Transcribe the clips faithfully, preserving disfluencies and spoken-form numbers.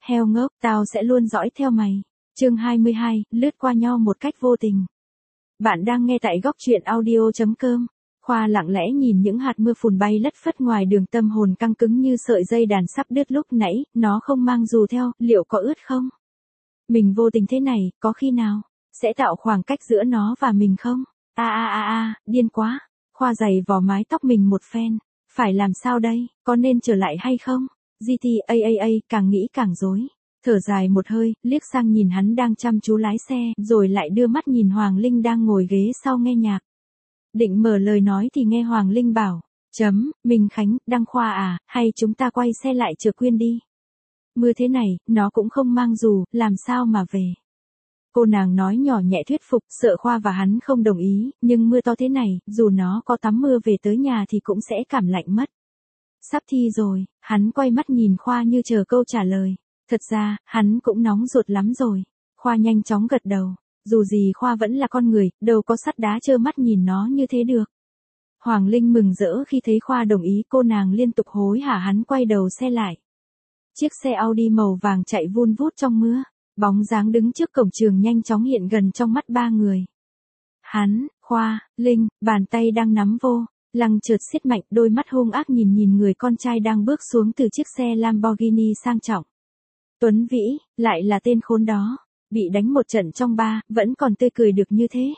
Heo ngốc, tao sẽ luôn dõi theo mày. Chương hai mươi hai, lướt qua nhau một cách vô tình. Bạn đang nghe tại góc truyện audio chấm com. Khoa lặng lẽ nhìn những hạt mưa phùn bay lất phất ngoài đường, tâm hồn căng cứng như sợi dây đàn sắp đứt. Lúc nãy, nó không mang dù theo, liệu có ướt không? Mình vô tình thế này, có khi nào sẽ tạo khoảng cách giữa nó và mình không? A a a a, điên quá. Khoa giày vò mái tóc mình một phen. Phải làm sao đây, có nên trở lại hay không? giê tê a a a, càng nghĩ càng rối. Thở dài một hơi, liếc sang nhìn hắn đang chăm chú lái xe, rồi lại đưa mắt nhìn Hoàng Linh đang ngồi ghế sau nghe nhạc. Định mở lời nói thì nghe Hoàng Linh bảo, chấm, Minh Khánh, Đăng Khoa à, hay chúng ta quay xe lại chợ Quyên đi. Mưa thế này, nó cũng không mang dù, làm sao mà về. Cô nàng nói nhỏ nhẹ thuyết phục, sợ Khoa và hắn không đồng ý, nhưng mưa to thế này, dù nó có tắm mưa về tới nhà thì cũng sẽ cảm lạnh mất. Sắp thi rồi, hắn quay mắt nhìn Khoa như chờ câu trả lời. Thật ra, hắn cũng nóng ruột lắm rồi. Khoa nhanh chóng gật đầu. Dù gì Khoa vẫn là con người, đâu có sắt đá trơ mắt nhìn nó như thế được. Hoàng Linh mừng rỡ khi thấy Khoa đồng ý, cô nàng liên tục hối hả hắn quay đầu xe lại. Chiếc xe Audi màu vàng chạy vun vút trong mưa. Bóng dáng đứng trước cổng trường nhanh chóng hiện gần trong mắt ba người. Hắn, Khoa, Linh, bàn tay đang nắm vô. Lăng chợt siết mạnh, đôi mắt hung ác nhìn nhìn người con trai đang bước xuống từ chiếc xe Lamborghini sang trọng. Tuấn Vĩ, lại là tên khốn đó, bị đánh một trận trong ba, vẫn còn tươi cười được như thế.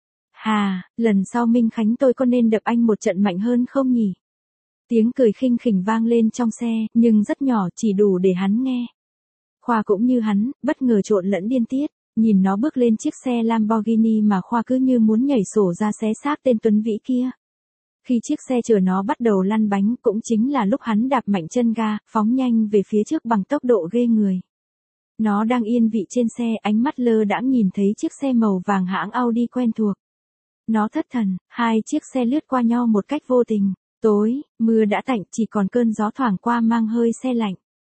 Hà, lần sau Minh Khánh tôi có nên đập anh một trận mạnh hơn không nhỉ? Tiếng cười khinh khỉnh vang lên trong xe, nhưng rất nhỏ, chỉ đủ để hắn nghe. Khoa cũng như hắn, bất ngờ trộn lẫn điên tiết, nhìn nó bước lên chiếc xe Lamborghini mà Khoa cứ như muốn nhảy sổ ra xé xác tên Tuấn Vĩ kia. Khi chiếc xe chở nó bắt đầu lăn bánh, cũng chính là lúc hắn đạp mạnh chân ga, phóng nhanh về phía trước bằng tốc độ ghê người. Nó đang yên vị trên xe, ánh mắt lơ đãng nhìn thấy chiếc xe màu vàng hãng Audi quen thuộc. Nó thất thần, hai chiếc xe lướt qua nhau một cách vô tình. Tối, mưa đã tạnh, chỉ còn cơn gió thoảng qua mang hơi se lạnh.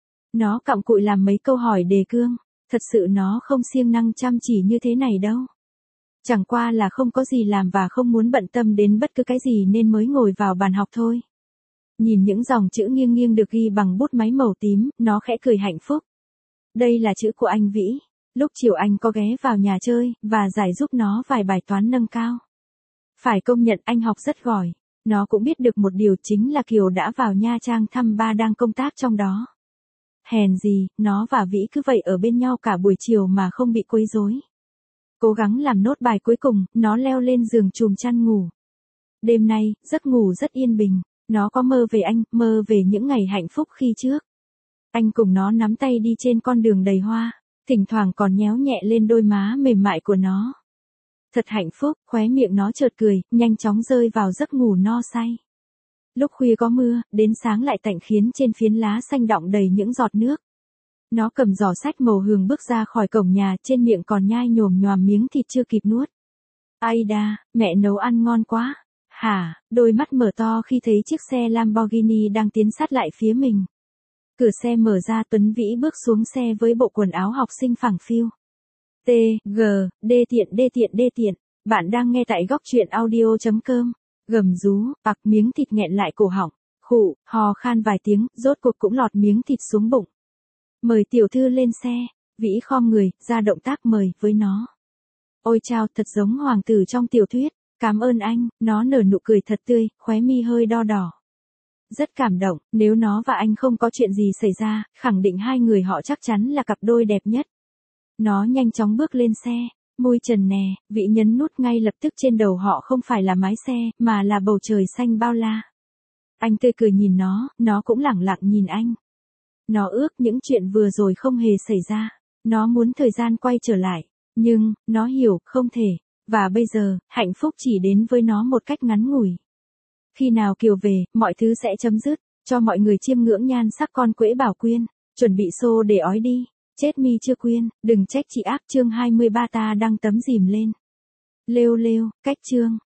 Nó cặm cụi làm mấy câu hỏi đề cương, thật sự nó không siêng năng chăm chỉ như thế này đâu. Chẳng qua là không có gì làm và không muốn bận tâm đến bất cứ cái gì nên mới ngồi vào bàn học thôi. Nhìn những dòng chữ nghiêng nghiêng được ghi bằng bút máy màu tím, nó khẽ cười hạnh phúc. Đây là chữ của anh Vĩ. Lúc chiều anh có ghé vào nhà chơi, và giải giúp nó vài bài toán nâng cao. Phải công nhận anh học rất giỏi. Nó cũng biết được một điều, chính là Kiều đã vào Nha Trang thăm ba đang công tác trong đó. Hèn gì, nó và Vĩ cứ vậy ở bên nhau cả buổi chiều mà không bị quấy rối. Cố gắng làm nốt bài cuối cùng, nó leo lên giường chùm chăn ngủ. Đêm nay, giấc ngủ rất yên bình. Nó có mơ về anh, mơ về những ngày hạnh phúc khi trước. Anh cùng nó nắm tay đi trên con đường đầy hoa, thỉnh thoảng còn nhéo nhẹ lên đôi má mềm mại của nó. Thật hạnh phúc, khóe miệng nó chợt cười, nhanh chóng rơi vào giấc ngủ no say. Lúc khuya có mưa, đến sáng lại tạnh khiến trên phiến lá xanh đọng đầy những giọt nước. Nó cầm giỏ sách màu hường bước ra khỏi cổng nhà, trên miệng còn nhai nhồm nhoàm miếng thịt chưa kịp nuốt. Ai đa, mẹ nấu ăn ngon quá. Hả, đôi mắt mở to khi thấy chiếc xe Lamborghini đang tiến sát lại phía mình. Cửa xe mở ra, Tuấn Vĩ bước xuống xe với bộ quần áo học sinh phẳng phiu. T, G, D tiện D tiện D tiện. Bạn đang nghe tại góc truyện audio chấm com. Gầm rú, bặc miếng thịt nghẹn lại cổ họng. Khụ, hò khan vài tiếng, rốt cuộc cũng lọt miếng thịt xuống bụng. Mời tiểu thư lên xe. Vĩ khom người, ra động tác mời với nó. Ôi chao, thật giống hoàng tử trong tiểu thuyết. Cảm ơn anh, nó nở nụ cười thật tươi, khóe mi hơi đo đỏ. Rất cảm động, nếu nó và anh không có chuyện gì xảy ra, khẳng định hai người họ chắc chắn là cặp đôi đẹp nhất. Nó nhanh chóng bước lên xe, môi trần nè, Vĩ nhấn nút ngay lập tức, trên đầu họ không phải là mái xe, mà là bầu trời xanh bao la. Anh tươi cười nhìn nó, nó cũng lẳng lặng nhìn anh. Nó ước những chuyện vừa rồi không hề xảy ra. Nó muốn thời gian quay trở lại, nhưng, nó hiểu, không thể. Và bây giờ, hạnh phúc chỉ đến với nó một cách ngắn ngủi. Khi nào Kiều về, mọi thứ sẽ chấm dứt, cho mọi người chiêm ngưỡng nhan sắc con quễ Bảo Quyên, chuẩn bị xô để ói đi. Chết mi chưa Quyên, đừng trách chị ác. Chương hai mươi ba ta đăng tấm dìm lên. Lêu lêu, cách chương.